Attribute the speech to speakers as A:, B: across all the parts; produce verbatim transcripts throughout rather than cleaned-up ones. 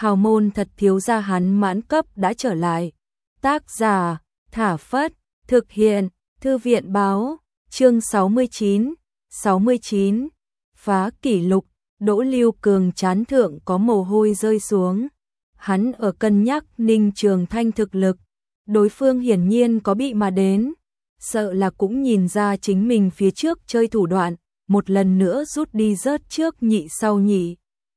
A: hào môn thật thiếu gia hắn mãn cấp đã trở lại. Tác giả, Thả Phất, thực hiện, Thư viện báo, chương sáu mươi chín, sáu mươi chín, phá kỷ lục, Đỗ Lưu Cường trán thượng có mồ hôi rơi xuống. Hắn ở cân nhắc Ninh Trường Thanh thực lực, đối phương hiển nhiên có bị mà đến, sợ là cũng nhìn ra chính mình phía trước chơi thủ đoạn, một lần nữa rút đi rớt trước nhị sau nhị.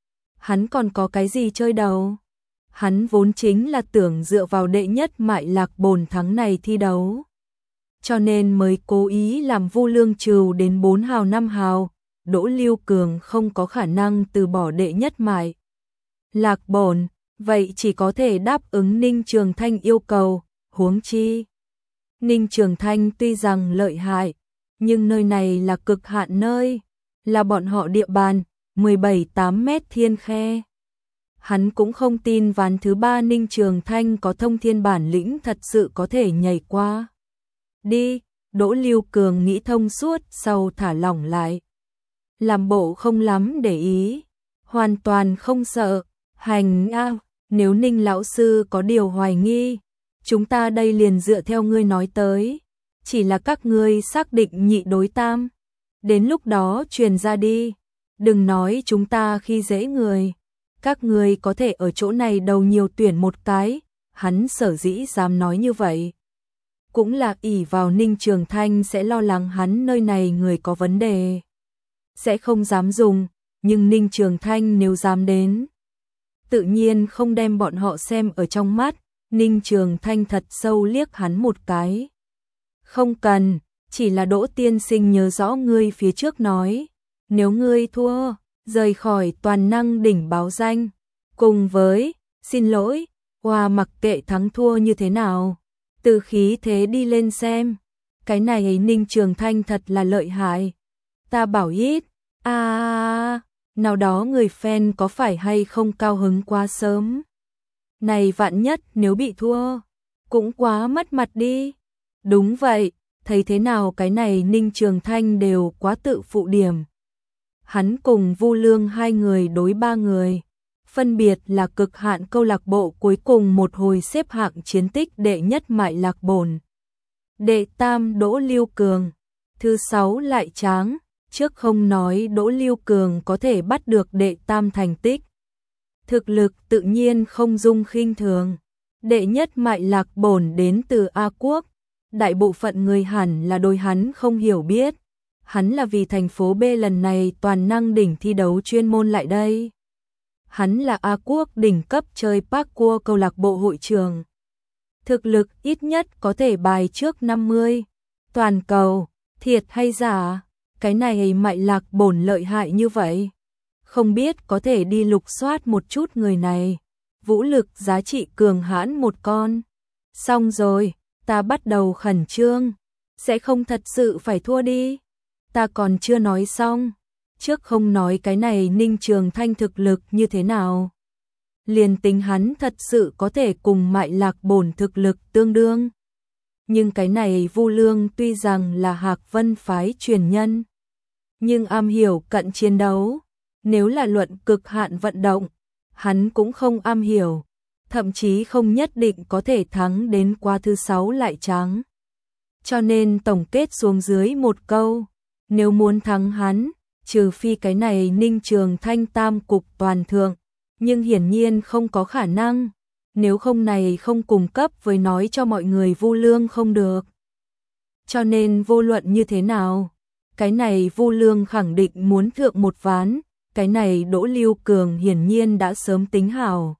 A: Hắn còn có cái gì chơi đầu? Hắn vốn chính là tưởng dựa vào đệ nhất mại lạc bồn thắng này thi đấu. Cho nên mới cố ý làm Vu Lương trừ đến bốn hào năm hào, Đỗ Lưu Cường không có khả năng từ bỏ đệ nhất mại lạc bổn, vậy chỉ có thể đáp ứng Ninh Trường Thanh yêu cầu, huống chi. Ninh Trường Thanh tuy rằng lợi hại, nhưng nơi này là cực hạn nơi, là bọn họ địa bàn, mười bảy tám mét thiên khe. Hắn cũng không tin ván thứ ba Ninh Trường Thanh có thông thiên bản lĩnh thật sự có thể nhảy qua. Đi, Đỗ Lưu Cường nghĩ thông suốt sau thả lỏng lại. Làm bộ không lắm để ý, hoàn toàn không sợ, hành a, nếu Ninh lão sư có điều hoài nghi, chúng ta đây liền dựa theo ngươi nói tới, chỉ là các ngươi xác định nhị đối tam, đến lúc đó truyền ra đi, đừng nói chúng ta khi dễ người, các ngươi có thể ở chỗ này đầu nhiều tuyển một cái, hắn sở dĩ dám nói như vậy. Cũng là ỷ vào Ninh Trường Thanh sẽ lo lắng hắn nơi này người có vấn đề, sẽ không dám dùng, nhưng Ninh Trường Thanh nếu dám đến, tự nhiên không đem bọn họ xem ở trong mắt. Ninh Trường Thanh thật sâu liếc hắn một cái. Không cần, chỉ là Đỗ tiên sinh nhớ rõ ngươi phía trước nói, nếu ngươi thua, rời khỏi toàn năng đỉnh báo danh, cùng với, xin lỗi, hòa mặc kệ thắng thua như thế nào, từ khí thế đi lên xem, cái này Ninh Trường Thanh thật là lợi hại. Ta bảo ít, a à, nào đó người fan có phải hay không cao hứng quá sớm. Này vạn nhất nếu bị thua, cũng quá mất mặt đi. Đúng vậy, thấy thế nào cái này Ninh Trường Thanh đều quá tự phụ điểm. Hắn cùng Vu Lương hai người đối ba người, phân biệt là cực hạn câu lạc bộ cuối cùng một hồi xếp hạng chiến tích đệ nhất mại lạc bổn. Đệ tam Đỗ Lưu Cường, thứ sáu lại Tráng, trước không nói Đỗ Lưu Cường có thể bắt được đệ tam thành tích. Thực lực tự nhiên không dung khinh thường. Đệ nhất mại lạc bổn đến từ A Quốc, đại bộ phận người hẳn là đối hắn không hiểu biết. Hắn là vì thành phố B lần này toàn năng đỉnh thi đấu chuyên môn lại đây. Hắn là A Quốc đỉnh cấp chơi parkour câu lạc bộ hội trường. Thực lực ít nhất có thể bài trước năm mươi. Toàn cầu, thiệt hay giả, cái này mại lạc bổn lợi hại như vậy. Không biết có thể đi lục soát một chút người này, vũ lực giá trị cường hãn một con. Xong rồi, ta bắt đầu khẩn trương, sẽ không thật sự phải thua đi. Ta còn chưa nói xong, trước không nói cái này Ninh Trường Thanh thực lực như thế nào. Liền tính hắn thật sự có thể cùng mại lạc bổn thực lực tương đương. Nhưng cái này Vu Lương tuy rằng là Hạc Vân phái truyền nhân, nhưng am hiểu cận chiến đấu. Nếu là luận cực hạn vận động, hắn cũng không am hiểu, thậm chí không nhất định có thể thắng đến qua thứ sáu lại Tráng. Cho nên tổng kết xuống dưới một câu, nếu muốn thắng hắn, trừ phi cái này Ninh Trường Thanh tam cục toàn thượng, nhưng hiển nhiên không có khả năng, nếu không này không cung cấp với nói cho mọi người Vu Lương không được. Cho nên vô luận như thế nào, cái này Vu Lương khẳng định muốn thượng một ván. Cái này Đỗ Lưu Cường hiển nhiên đã sớm tính hảo.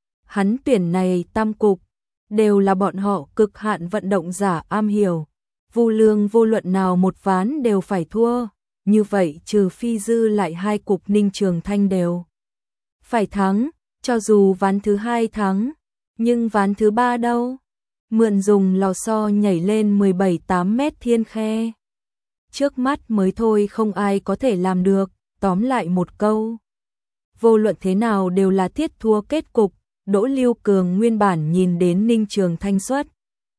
A: Hắn tuyển này tam cục, đều là bọn họ cực hạn vận động giả am hiểu. Vu Lương vô luận nào một ván đều phải thua, như vậy trừ phi dư lại hai cục Ninh Trường Thanh đều phải thắng, cho dù ván thứ hai thắng, nhưng ván thứ ba đâu? Mượn dùng lò xo nhảy lên mười bảy tám mét thiên khe. Trước mắt mới thôi không ai có thể làm được. Tóm lại một câu, vô luận thế nào đều là thiết thua kết cục. Đỗ Lưu Cường nguyên bản nhìn đến Ninh Trường Thanh xuất,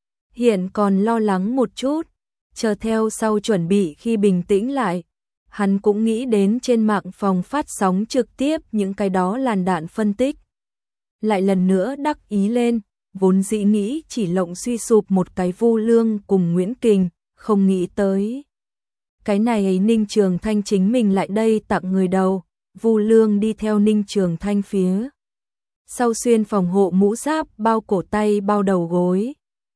A: hiện còn lo lắng một chút, chờ theo sau chuẩn bị khi bình tĩnh lại, hắn cũng nghĩ đến trên mạng phòng phát sóng trực tiếp những cái đó làn đạn phân tích. lại lần nữa đắc ý lên, vốn dĩ nghĩ chỉ lộng suy sụp một cái Vu Lương cùng Nguyễn Kình, không nghĩ tới. Cái này ấy Ninh Trường Thanh chính mình lại đây tặng người đầu, Vu Lương đi theo Ninh Trường Thanh phía sau xuyên phòng hộ mũ giáp bao cổ tay bao đầu gối.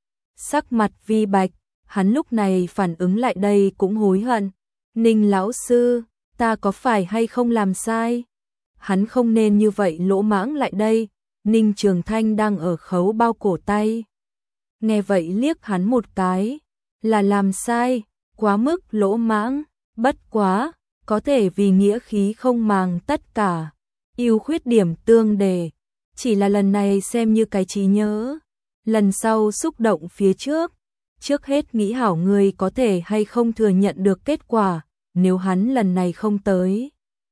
A: Sắc mặt vi bạch, hắn lúc này phản ứng lại đây cũng hối hận. Ninh lão sư, ta có phải hay không làm sai? Hắn không nên như vậy lỗ mãng lại đây. Ninh Trường Thanh đang ở khấu bao cổ tay. Nghe vậy liếc hắn một cái, là làm sai, quá mức lỗ mãng, bất quá, có thể vì nghĩa khí không màng tất cả, ưu khuyết điểm tương đề, chỉ là lần này xem như cái trí nhớ, lần sau xúc động phía trước, trước hết nghĩ hảo người có thể hay không thừa nhận được kết quả, nếu hắn lần này không tới.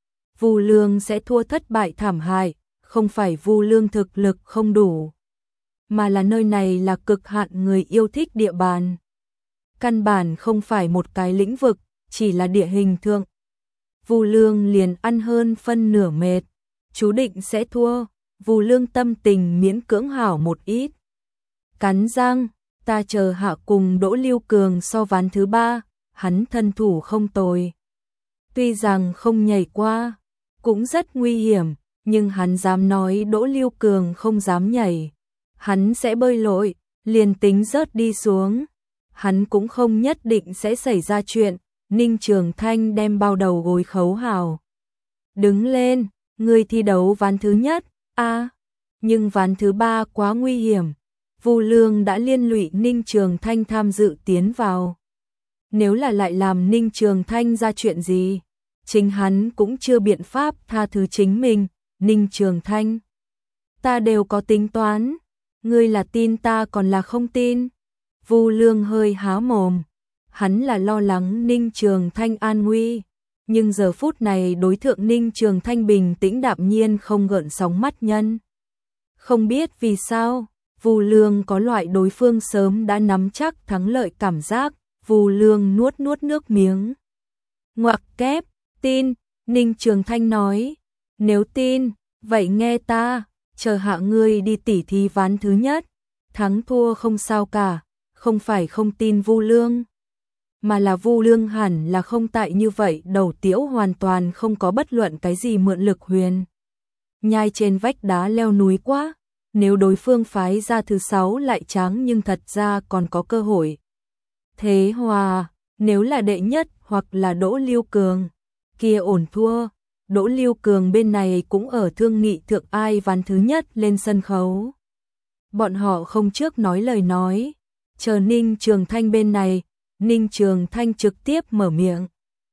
A: Vu Lương sẽ thua thất bại thảm hại, không phải Vu Lương thực lực không đủ, mà là nơi này là cực hạn người yêu thích địa bàn. Căn bản không phải một cái lĩnh vực, chỉ là địa hình thượng. Vu Lương liền ăn hơn phân nửa mệt, chú định sẽ thua, Vu Lương tâm tình miễn cưỡng hảo một ít. Cắn răng, ta chờ hạ cùng Đỗ Lưu Cường so ván thứ ba, hắn thân thủ không tồi. Tuy rằng không nhảy qua, cũng rất nguy hiểm, nhưng hắn dám nói Đỗ Lưu Cường không dám nhảy. Hắn sẽ bơi lội, liền tính rớt đi xuống. Hắn cũng không nhất định sẽ xảy ra chuyện. Ninh Trường Thanh đem bao đầu gối khấu hào. Đứng lên, ngươi thi đấu ván thứ nhất, a à, nhưng ván thứ ba quá nguy hiểm. Vu Lương đã liên lụy Ninh Trường Thanh tham dự tiến vào. Nếu là lại làm Ninh Trường Thanh ra chuyện gì, chính hắn cũng chưa biện pháp tha thứ chính mình. Ninh Trường Thanh, ta đều có tính toán, ngươi là tin ta còn là không tin. Vu Lương hơi há mồm, hắn là lo lắng Ninh Trường Thanh an nguy, nhưng giờ phút này đối thượng Ninh Trường Thanh bình tĩnh đạm nhiên không gợn sóng mắt nhân. Không biết vì sao, Vu Lương có loại đối phương sớm đã nắm chắc thắng lợi cảm giác. Vu Lương nuốt nuốt nước miếng. Ngoặc kép, tin, Ninh Trường Thanh nói, nếu tin, vậy nghe ta, chờ hạ ngươi đi tỉ thí ván thứ nhất, thắng thua không sao cả, không phải không tin Vu Lương, mà là Vu Lương hẳn là không tại như vậy đầu tiễu hoàn toàn không có bất luận cái gì mượn lực huyền. Nhai trên vách đá leo núi quá, nếu đối phương phái ra thứ sáu lại trắng nhưng thật ra còn có cơ hội. Thế hòa, nếu là đệ nhất hoặc là Đỗ Lưu Cường, kia ổn thua. Đỗ Lưu Cường bên này cũng ở thương nghị thượng ai ván thứ nhất lên sân khấu. Bọn họ không trước nói lời nói, chờ Ninh Trường Thanh bên này, Ninh Trường Thanh trực tiếp mở miệng.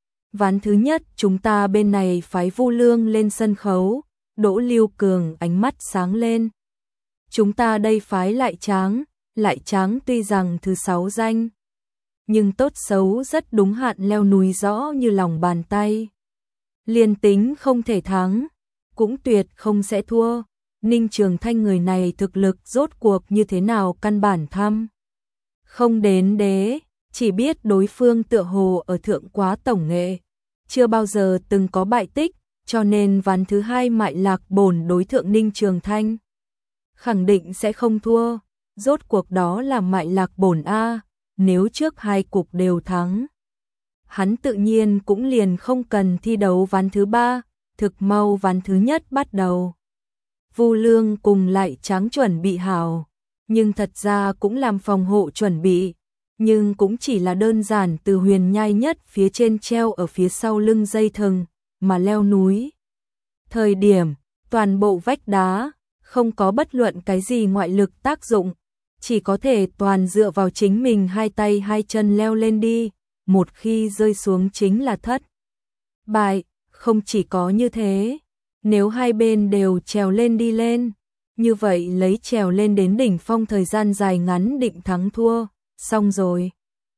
A: Ván thứ nhất chúng ta bên này phái Vu Lương lên sân khấu, Đỗ Lưu Cường ánh mắt sáng lên. Chúng ta đây phái Lại Tráng, Lại Tráng tuy rằng thứ sáu danh, nhưng tốt xấu rất đúng hạn leo núi rõ như lòng bàn tay. Liên tính không thể thắng, cũng tuyệt không sẽ thua. Ninh Trường Thanh người này thực lực rốt cuộc như thế nào căn bản thăm. Không đến đế, chỉ biết đối phương tựa hồ ở thượng quá tổng nghệ. Chưa bao giờ từng có bại tích, cho nên ván thứ hai Mại Lạc Bổn đối thượng Ninh Trường Thanh. Khẳng định sẽ không thua, rốt cuộc đó là Mại Lạc Bổn A, nếu trước hai cục đều thắng. Hắn tự nhiên cũng liền không cần thi đấu ván thứ ba, thực mau ván thứ nhất bắt đầu. Vu Lương cùng Lại Tráng chuẩn bị hảo, nhưng thật ra cũng làm phòng hộ chuẩn bị, nhưng cũng chỉ là đơn giản từ huyền nhai nhất phía trên treo ở phía sau lưng dây thừng, mà leo núi. Thời điểm, toàn bộ vách đá, không có bất luận cái gì ngoại lực tác dụng, chỉ có thể toàn dựa vào chính mình hai tay hai chân leo lên đi. Một khi rơi xuống chính là thất bại, không chỉ có như thế, nếu hai bên đều trèo lên đi lên, như vậy lấy trèo lên đến đỉnh phong thời gian dài ngắn định thắng thua, xong rồi.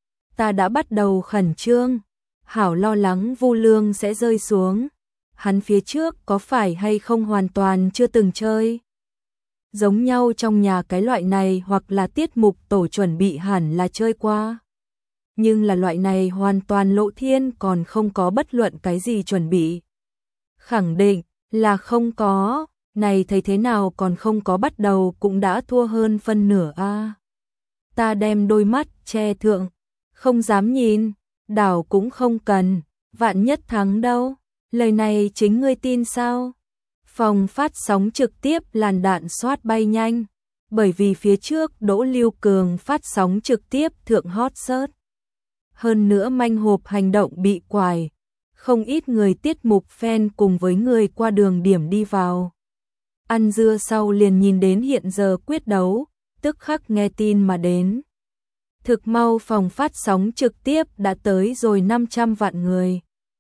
A: Ta đã bắt đầu khẩn trương, hảo lo lắng Vu Lương sẽ rơi xuống, hắn phía trước có phải hay không hoàn toàn chưa từng chơi. Giống nhau trong nhà cái loại này hoặc là tiết mục tổ chuẩn bị hẳn là chơi qua. Nhưng là loại này hoàn toàn lộ thiên còn không có bất luận cái gì chuẩn bị. Khẳng định là không có, Này thấy thế nào còn không có bắt đầu cũng đã thua hơn phân nửa a. À. Ta đem đôi mắt che thượng, không dám nhìn, đảo cũng không cần, vạn nhất thắng đâu, lời này chính ngươi tin sao? Phòng phát sóng trực tiếp làn đạn xoát bay nhanh, bởi vì phía trước Đỗ Lưu Cường phát sóng trực tiếp thượng hot search. Hơn nữa manh hộp hành động bị quải, không ít người tiết mục fan cùng với người qua đường điểm đi vào. Ăn dưa sau liền nhìn đến hiện giờ quyết đấu, tức khắc nghe tin mà đến. Thực mau phòng phát sóng trực tiếp đã tới rồi năm trăm vạn người.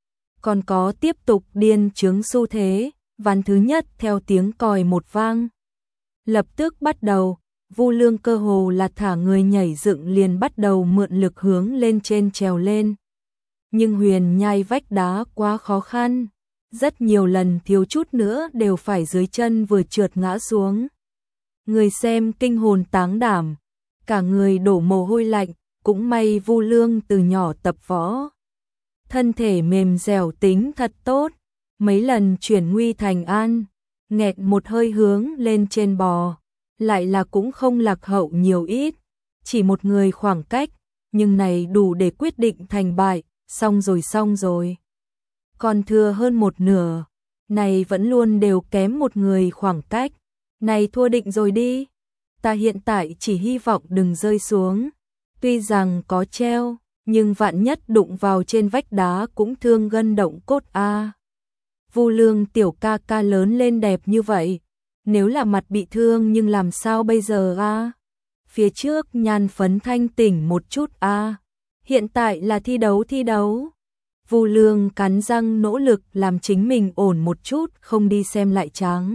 A: Còn có tiếp tục điên chướng xu thế, ván thứ nhất theo tiếng còi một vang. Lập tức bắt đầu, Vu Lương cơ hồ là thả người nhảy dựng liền bắt đầu mượn lực hướng lên trên trèo lên. Nhưng huyền nhai vách đá quá khó khăn, rất nhiều lần thiếu chút nữa đều phải dưới chân vừa trượt ngã xuống. Người xem kinh hồn táng đảm, cả người đổ mồ hôi lạnh, cũng may Vu Lương từ nhỏ tập võ. Thân thể mềm dẻo tính thật tốt, mấy lần chuyển nguy thành an, nghẹt một hơi hướng lên trên bò, lại là cũng không lạc hậu nhiều ít, chỉ một người khoảng cách, nhưng này đủ để quyết định thành bại, xong rồi xong rồi. Còn thừa hơn một nửa, này vẫn luôn đều kém một người khoảng cách, này thua định rồi đi. Ta hiện tại chỉ hy vọng đừng rơi xuống, tuy rằng có treo, nhưng vạn nhất đụng vào trên vách đá cũng thương gân động cốt a. À. Vu Lương tiểu ca ca lớn lên đẹp như vậy, nếu là mặt bị thương nhưng làm sao bây giờ a? À? Phía trước nhan phấn thanh tỉnh một chút a. À? Hiện tại là thi đấu thi đấu. Vu Lương cắn răng nỗ lực làm chính mình ổn một chút, không đi xem lại tráng.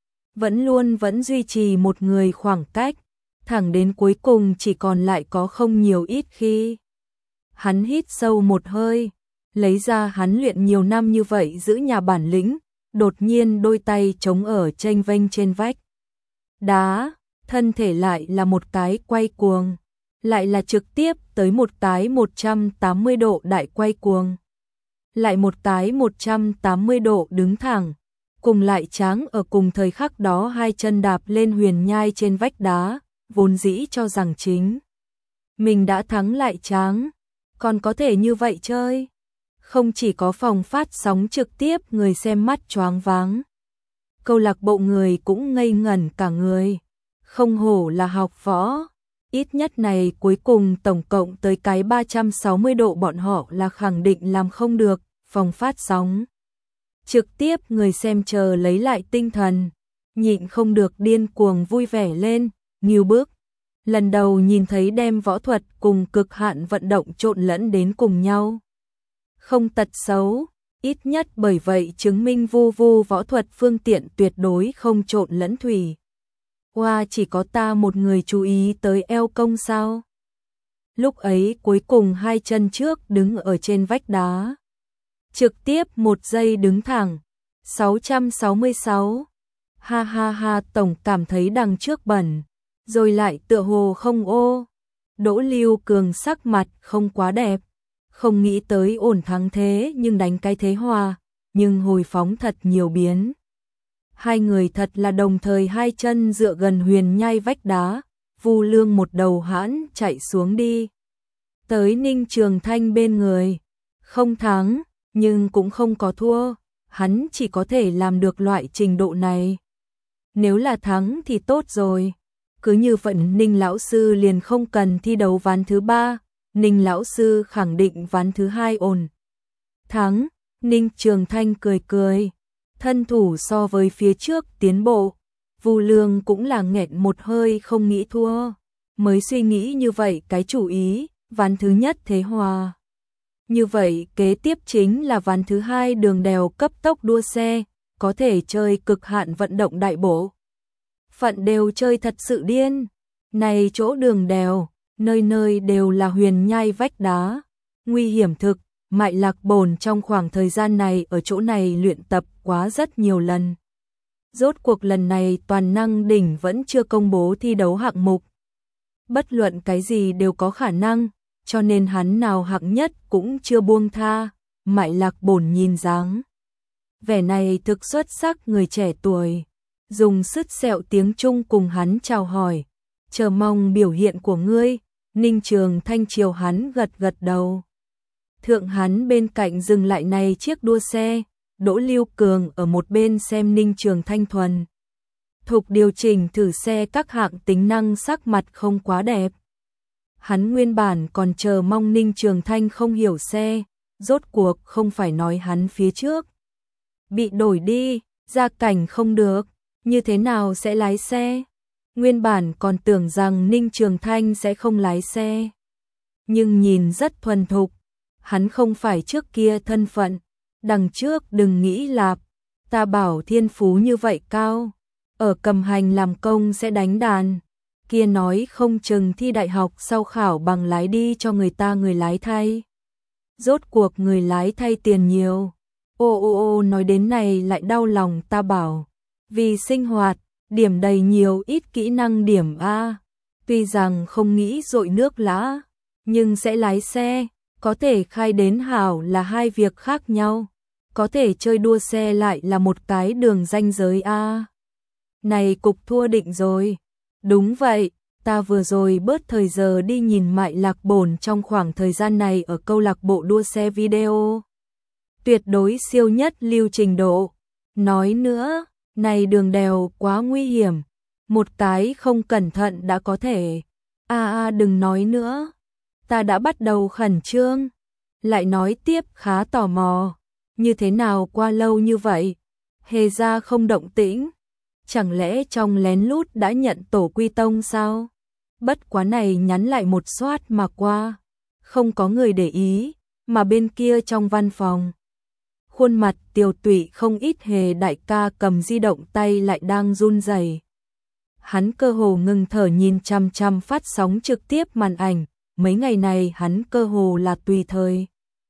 A: Vẫn luôn vẫn duy trì một người khoảng cách, thẳng đến cuối cùng chỉ còn lại có không nhiều ít khi. Hắn hít sâu một hơi, lấy ra hắn luyện nhiều năm như vậy giữ nhà bản lĩnh, đột nhiên đôi tay chống ở chênh vênh trên vách đá, thân thể lại là một cái quay cuồng, lại là trực tiếp tới một cái một trăm tám mươi độ đại quay cuồng, lại một cái một trăm tám mươi độ đứng thẳng, cùng lại tráng ở cùng thời khắc đó hai chân đạp lên huyền nhai trên vách đá, vốn dĩ cho rằng chính mình đã thắng lại tráng, còn có thể như vậy chơi. Không chỉ có phòng phát sóng trực tiếp người xem mắt choáng váng, câu lạc bộ người cũng ngây ngẩn cả người, không hổ là học võ, ít nhất này cuối cùng tổng cộng tới cái ba trăm sáu mươi độ bọn họ là khẳng định làm không được. Phòng phát sóng trực tiếp người xem chờ lấy lại tinh thần, nhịn không được điên cuồng vui vẻ lên, nghiêu bức. Lần đầu nhìn thấy đem võ thuật cùng cực hạn vận động trộn lẫn đến cùng nhau. Không tật xấu, ít nhất bởi vậy chứng minh Vu Vu võ thuật phương tiện tuyệt đối không trộn lẫn thủy. Hoa chỉ có ta một người chú ý tới eo công sao. Lúc ấy cuối cùng hai chân trước đứng ở trên vách đá. Trực tiếp một giây đứng thẳng, sáu trăm sáu mươi sáu. Ha ha ha, tổng cảm thấy đằng trước bẩn, rồi lại tựa hồ không ô. Đỗ Lưu Cường sắc mặt không quá đẹp, không nghĩ tới ổn thắng thế nhưng đánh cái thế hòa, nhưng hồi phóng thật nhiều biến. Hai người thật là đồng thời hai chân dựa gần huyền nhai vách đá, Vu Lương một đầu hãn chạy xuống đi. Tới Ninh Trường Thanh bên người, không thắng, nhưng cũng không có thua, hắn chỉ có thể làm được loại trình độ này. Nếu là thắng thì tốt rồi, cứ như vậy Ninh lão sư liền không cần thi đấu ván thứ ba, Ninh lão sư khẳng định ván thứ hai ổn. Thắng, Ninh Trường Thanh cười cười, thân thủ so với phía trước tiến bộ, Vu Lương cũng là nghẹn một hơi không nghĩ thua, mới suy nghĩ như vậy cái chủ ý, ván thứ nhất thế hòa. Như vậy kế tiếp chính là ván thứ hai đường đèo cấp tốc đua xe, có thể chơi cực hạn vận động đại bộ. Phận đều chơi thật sự điên, này chỗ đường đèo, nơi nơi đều là huyền nhai vách đá, nguy hiểm thực, Mại Lạc Bồn trong khoảng thời gian này ở chỗ này luyện tập quá rất nhiều lần. Rốt cuộc lần này toàn năng đỉnh vẫn chưa công bố thi đấu hạng mục. Bất luận cái gì đều có khả năng, cho nên hắn nào hạng nhất cũng chưa buông tha, Mại Lạc Bồn nhìn dáng vẻ này thực xuất sắc người trẻ tuổi, dùng sứt sẹo tiếng Trung cùng hắn chào hỏi, chờ mong biểu hiện của ngươi. Ninh Trường Thanh chiều hắn gật gật đầu. Thượng hắn bên cạnh dừng lại này chiếc đua xe, Đỗ Lưu Cường ở một bên xem Ninh Trường Thanh thuần thục điều chỉnh thử xe các hạng tính năng, sắc mặt không quá đẹp. Hắn nguyên bản còn chờ mong Ninh Trường Thanh không hiểu xe, rốt cuộc không phải nói hắn phía trước bị đổi đi, gia cảnh không được, như thế nào sẽ lái xe. Nguyên bản còn tưởng rằng Ninh Trường Thanh sẽ không lái xe, nhưng nhìn rất thuần thục, hắn không phải trước kia thân phận, đằng trước đừng nghĩ lạp, ta bảo thiên phú như vậy cao, ở cầm hành làm công sẽ đánh đàn, kia nói không chừng thi đại học sau khảo bằng lái đi cho người ta người lái thay. Rốt cuộc người lái thay tiền nhiều. Ô ô ô nói đến này lại đau lòng, ta bảo, vì sinh hoạt, điểm đầy nhiều ít kỹ năng điểm A, tuy rằng không nghĩ dội nước lã, nhưng sẽ lái xe, có thể khai đến hảo là hai việc khác nhau, có thể chơi đua xe lại là một cái đường ranh giới A. Này cục thua định rồi. Đúng vậy, ta vừa rồi bớt thời giờ đi nhìn Mại Lạc Bổn trong khoảng thời gian này ở câu lạc bộ đua xe video. Tuyệt đối siêu nhất lưu trình độ. Nói nữa, này đường đèo quá nguy hiểm, một cái không cẩn thận đã có thể. A a đừng nói nữa, ta đã bắt đầu khẩn trương. Lại nói tiếp khá tò mò, như thế nào qua lâu như vậy, hề ra không động tĩnh. Chẳng lẽ trong lén lút đã nhận tổ quy tông sao? Bất quá này nhắn lại một xoát mà qua, không có người để ý, mà bên kia trong văn phòng. Khuôn mặt tiều tụy không ít, Hề đại ca cầm di động tay lại đang run rẩy. Hắn cơ hồ ngừng thở nhìn chăm chăm phát sóng trực tiếp màn ảnh, mấy ngày này hắn cơ hồ là tùy thời.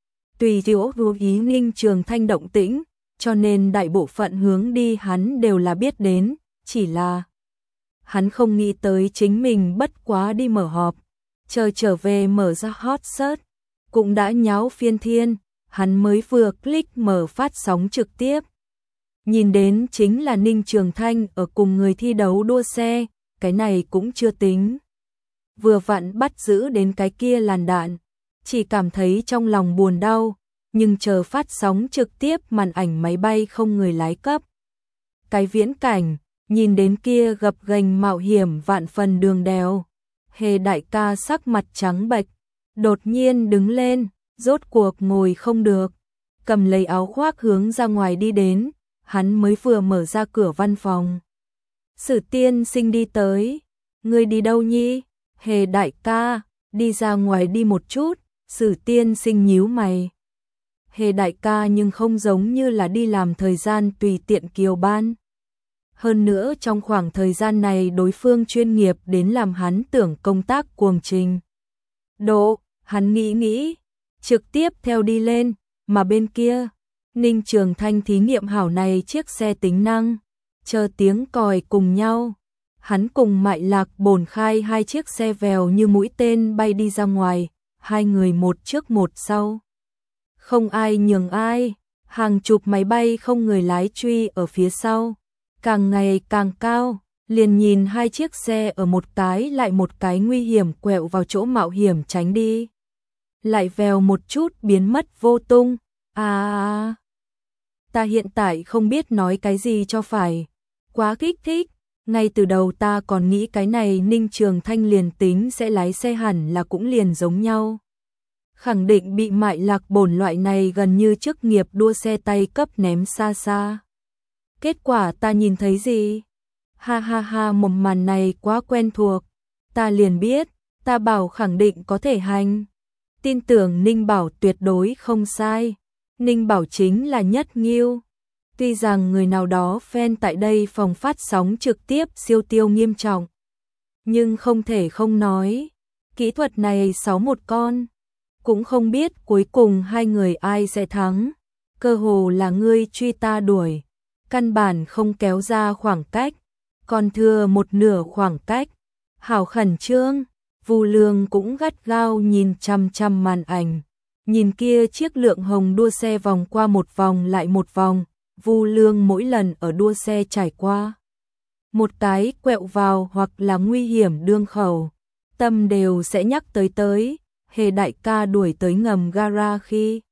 A: Tùy thiếu vô ý Ninh Trường Thanh động tĩnh, cho nên đại bộ phận hướng đi hắn đều là biết đến, chỉ là hắn không nghĩ tới chính mình bất quá đi mở họp, chờ trở về mở ra hot search, cũng đã nháo phiên thiên, hắn mới vừa click mở phát sóng trực tiếp. Nhìn đến chính là Ninh Trường Thanh ở cùng người thi đấu đua xe, cái này cũng chưa tính. Vừa vặn bắt giữ đến cái kia làn đạn, chỉ cảm thấy trong lòng buồn đau, nhưng chờ phát sóng trực tiếp màn ảnh máy bay không người lái cấp. Cái viễn cảnh, nhìn đến kia gập ghềnh mạo hiểm vạn phần đường đèo, Hề đại ca sắc mặt trắng bệch, đột nhiên đứng lên, rốt cuộc ngồi không được, cầm lấy áo khoác hướng ra ngoài đi đến, hắn mới vừa mở ra cửa văn phòng. Sử tiên sinh đi tới, ngươi đi đâu nhi? Hề đại ca, đi ra ngoài đi một chút. Sử tiên sinh nhíu mày. Hề đại ca nhưng không giống như là đi làm thời gian tùy tiện kiều ban. Hơn nữa trong khoảng thời gian này đối phương chuyên nghiệp đến làm hắn tưởng công tác cuồng trình. Độ, hắn nghĩ nghĩ, trực tiếp theo đi lên, mà bên kia, Ninh Trường Thanh thí nghiệm hảo này chiếc xe tính năng, chờ tiếng còi cùng nhau. Hắn cùng Mại Lạc Bổn khai hai chiếc xe vèo như mũi tên bay đi ra ngoài, hai người một trước một sau. Không ai nhường ai, hàng chục máy bay không người lái truy ở phía sau, càng ngày càng cao, liền nhìn hai chiếc xe ở một cái lại một cái nguy hiểm quẹo vào chỗ mạo hiểm tránh đi. Lại vèo một chút biến mất vô tung, à... Ta hiện tại không biết nói cái gì cho phải, quá kích thích. Ngay từ đầu ta còn nghĩ cái này Ninh Trường Thanh liền tính sẽ lái xe hẳn là cũng liền giống nhau. Khẳng định bị Mại Lạc Bổn loại này gần như chức nghiệp đua xe tay cấp ném xa xa. Kết quả ta nhìn thấy gì? Ha ha ha, một màn này quá quen thuộc. Ta liền biết, ta bảo khẳng định có thể hành. Tin tưởng Ninh Bảo tuyệt đối không sai. Ninh Bảo chính là nhất nghiêu. Tuy rằng người nào đó fan tại đây phòng phát sóng trực tiếp siêu tiêu nghiêm trọng, nhưng không thể không nói, kỹ thuật này sáu một con, cũng không biết cuối cùng hai người ai sẽ thắng, cơ hồ là ngươi truy ta đuổi, căn bản không kéo ra khoảng cách, còn thừa một nửa khoảng cách, hảo khẩn trương, Vu Lương cũng gắt gao nhìn chăm chăm màn ảnh, nhìn kia chiếc lượng hồng đua xe vòng qua một vòng lại một vòng. Vu Lương mỗi lần ở đua xe trải qua một cái quẹo vào hoặc là nguy hiểm đương khẩu, tâm đều sẽ nhắc tới tới, Hề đại ca đuổi tới ngầm gara khi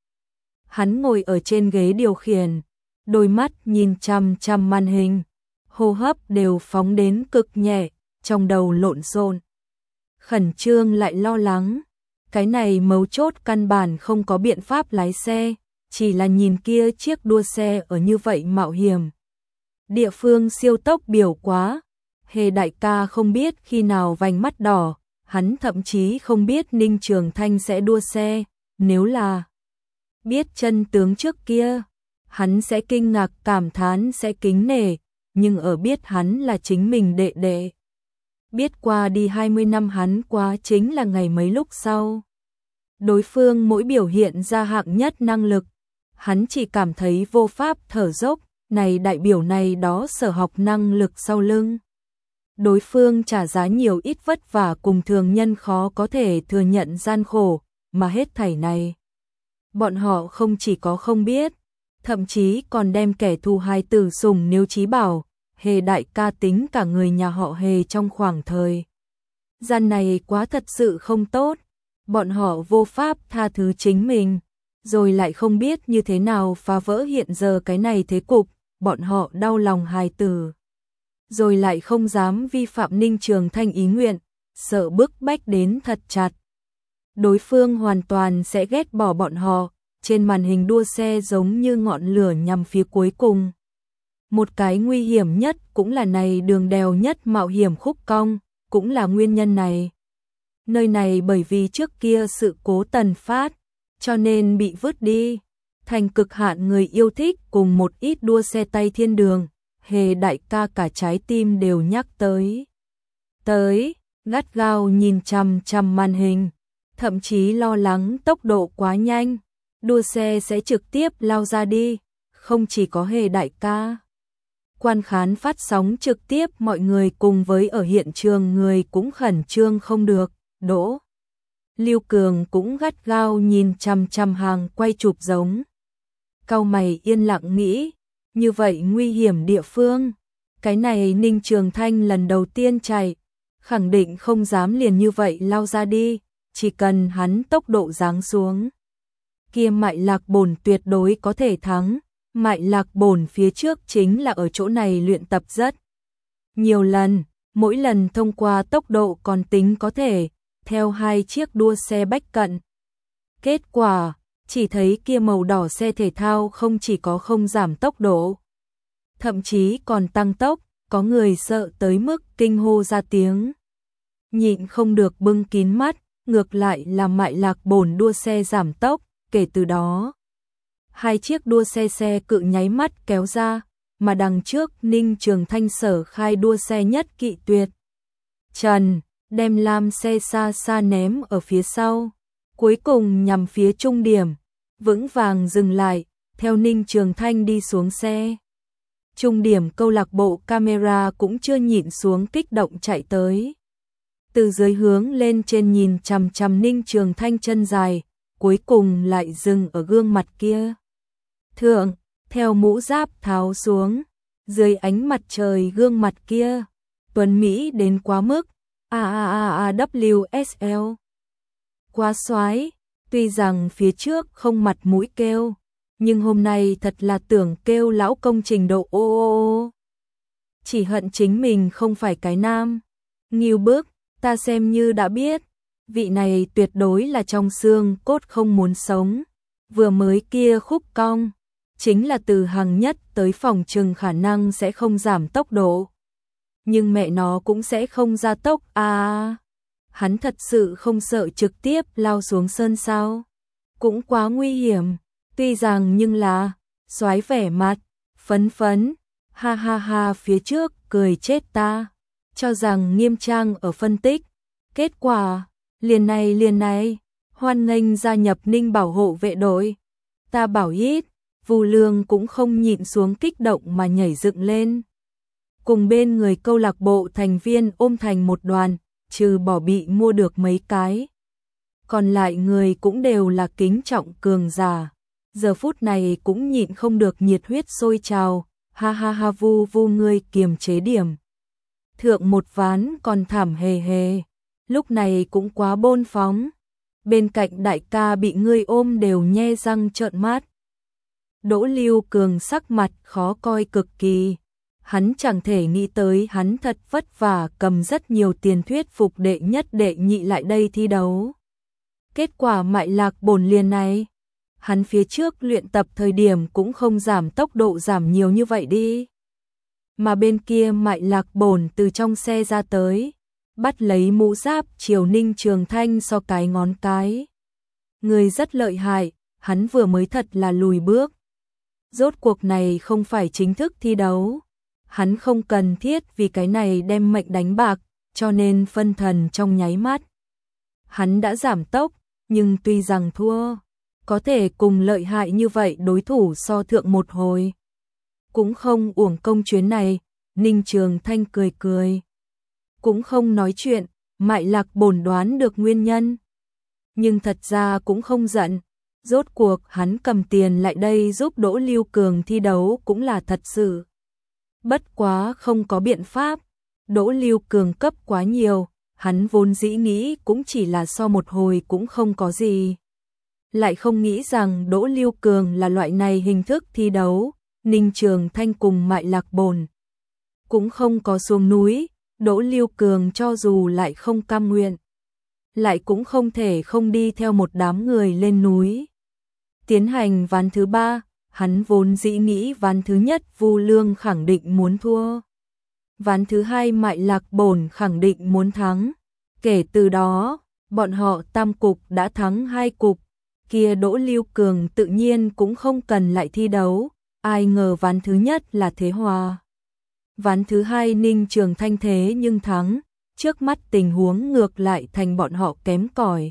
A: hắn ngồi ở trên ghế điều khiển, đôi mắt nhìn chằm chằm màn hình, hô hấp đều phóng đến cực nhẹ, trong đầu lộn xộn, khẩn trương lại lo lắng. Cái này mấu chốt căn bản không có biện pháp lái xe, chỉ là nhìn kia chiếc đua xe ở như vậy mạo hiểm. Địa phương siêu tốc biểu quá, Hề đại ca không biết khi nào vành mắt đỏ, hắn thậm chí không biết Ninh Trường Thanh sẽ đua xe, nếu là biết chân tướng trước kia, hắn sẽ kinh ngạc cảm thán sẽ kính nể, nhưng ở biết hắn là chính mình đệ đệ. Biết qua đi hai mươi năm hắn quá chính là ngày mấy lúc sau. Đối phương mỗi biểu hiện ra hạng nhất năng lực, hắn chỉ cảm thấy vô pháp thở dốc, này đại biểu này đó sở học năng lực sau lưng. Đối phương trả giá nhiều ít vất vả cùng thường nhân khó có thể thừa nhận gian khổ, mà hết thảy này. Bọn họ không chỉ có không biết, thậm chí còn đem kẻ thù hai tử sùng nếu chí bảo, Hề đại ca tính cả người nhà họ Hề trong khoảng thời gian này quá thật sự không tốt, bọn họ vô pháp tha thứ chính mình, rồi lại không biết như thế nào phá vỡ hiện giờ cái này thế cục, bọn họ đau lòng hài tử, rồi lại không dám vi phạm Ninh Trường Thanh ý nguyện, sợ bức bách đến thật chặt. Đối phương hoàn toàn sẽ ghét bỏ bọn họ, trên màn hình đua xe giống như ngọn lửa nhằm phía cuối cùng. Một cái nguy hiểm nhất cũng là này đường đèo nhất mạo hiểm khúc cong, cũng là nguyên nhân này. Nơi này bởi vì trước kia sự cố tần phát, cho nên bị vứt đi, thành cực hạn người yêu thích cùng một ít đua xe tay thiên đường, Hề đại ca cả trái tim đều nhắc tới. Tới, gắt gao nhìn chằm chằm màn hình, thậm chí lo lắng tốc độ quá nhanh, đua xe sẽ trực tiếp lao ra đi, không chỉ có Hề đại ca. Quan khán phát sóng trực tiếp mọi người cùng với ở hiện trường người cũng khẩn trương không được, Đỗ Lưu Cường cũng gắt gao nhìn chằm chằm hàng quay chụp giống. Cau mày yên lặng nghĩ, như vậy nguy hiểm địa phương, cái này Ninh Trường Thanh lần đầu tiên chạy, khẳng định không dám liền như vậy lao ra đi, chỉ cần hắn tốc độ giáng xuống. Kia Mại Lạc Bổn tuyệt đối có thể thắng. Mại Lạc Bổn phía trước chính là ở chỗ này luyện tập rất nhiều lần, mỗi lần thông qua tốc độ còn tính có thể, theo hai chiếc đua xe bách cận. Kết quả, chỉ thấy kia màu đỏ xe thể thao không chỉ có không giảm tốc độ, thậm chí còn tăng tốc, có người sợ tới mức kinh hô ra tiếng. Nhịn không được bưng kín mắt, ngược lại là Mại Lạc Bổn đua xe giảm tốc, kể từ đó. Hai chiếc đua xe xe cự nháy mắt kéo ra, mà đằng trước Ninh Trường Thanh sở khai đua xe nhất kỵ tuyệt. Trần, đem lam xe xa xa ném ở phía sau, cuối cùng nhằm phía trung điểm, vững vàng dừng lại, theo Ninh Trường Thanh đi xuống xe. Trung điểm câu lạc bộ camera cũng chưa nhịn xuống kích động chạy tới. Từ dưới hướng lên trên nhìn chằm chằm Ninh Trường Thanh chân dài, cuối cùng lại dừng ở gương mặt kia. Thượng, theo mũ giáp tháo xuống, dưới ánh mặt trời gương mặt kia, tuấn Mỹ đến quá mức, a a a a w s l. Quá soái, tuy rằng phía trước không mặt mũi kêu, nhưng hôm nay thật là tưởng kêu lão công trình độ ô ô ô. Chỉ hận chính mình không phải cái nam. Nghiêu bức, ta xem như đã biết, vị này tuyệt đối là trong xương cốt không muốn sống. Vừa mới kia khúc cong, chính là từ hàng nhất tới phòng trừng khả năng sẽ không giảm tốc độ. Nhưng mẹ nó cũng sẽ không ra tốc à. Hắn thật sự không sợ trực tiếp lao xuống sơn sao. Cũng quá nguy hiểm, tuy rằng nhưng là, soái vẻ mặt, phấn phấn, ha ha ha phía trước cười chết ta. Cho rằng nghiêm trang ở phân tích. Kết quả, liền này liền này, hoan nghênh gia nhập Ninh bảo hộ vệ đội. Ta bảo ít. Vu Lương cũng không nhịn xuống kích động mà nhảy dựng lên. Cùng bên người câu lạc bộ thành viên ôm thành một đoàn, trừ bỏ bị mua được mấy cái. Còn lại người cũng đều là kính trọng cường giả. Giờ phút này cũng nhịn không được nhiệt huyết sôi trào. Ha ha ha Vu Vu ngươi kiềm chế điểm. thượng một ván còn thảm hề hề, lúc này cũng quá bôn phóng. Bên cạnh đại ca bị ngươi ôm đều nhe răng trợn mắt. Đỗ Lưu Cường sắc mặt khó coi cực kỳ. Hắn chẳng thể nghĩ tới hắn thật vất vả cầm rất nhiều tiền thuyết phục đệ nhất đệ nhị lại đây thi đấu. Kết quả Mại Lạc Bổn liền này. Hắn phía trước luyện tập thời điểm cũng không giảm tốc độ giảm nhiều như vậy đi. Mà bên kia Mại Lạc Bổn từ trong xe ra tới, bắt lấy mũ giáp chiều Ninh Trường Thanh so cái ngón cái. Người rất lợi hại, hắn vừa mới thật là lùi bước. Rốt cuộc này không phải chính thức thi đấu. Hắn không cần thiết vì cái này đem mệnh đánh bạc, cho nên phân thần trong nháy mắt. Hắn đã giảm tốc, nhưng tuy rằng thua, có thể cùng lợi hại như vậy đối thủ so thượng một hồi. Cũng không uổng công chuyến này, Ninh Trường Thanh cười cười. Cũng không nói chuyện, Mại Lạc Bổn đoán được nguyên nhân. Nhưng thật ra cũng không giận. Rốt cuộc hắn cầm tiền lại đây giúp Đỗ Lưu Cường thi đấu cũng là thật sự. Bất quá không có biện pháp, Đỗ Lưu Cường cấp quá nhiều, hắn vốn dĩ nghĩ cũng chỉ là so một hồi cũng không có gì. Lại không nghĩ rằng Đỗ Lưu Cường là loại này hình thức thi đấu, Ninh Trường Thanh cùng Mại Lạc Bổn cũng không có xuống núi, Đỗ Lưu Cường cho dù lại không cam nguyện, lại cũng không thể không đi theo một đám người lên núi. Tiến hành ván thứ ba, hắn vốn dĩ nghĩ ván thứ nhất Vu Lương khẳng định muốn thua. Ván thứ hai Mại Lạc Bổn khẳng định muốn thắng. Kể từ đó, bọn họ tam cục đã thắng hai cục, kia Đỗ Lưu Cường tự nhiên cũng không cần lại thi đấu, ai ngờ ván thứ nhất là thế hòa. Ván thứ hai Ninh Trường Thanh thế nhưng thắng, trước mắt tình huống ngược lại thành bọn họ kém cỏi.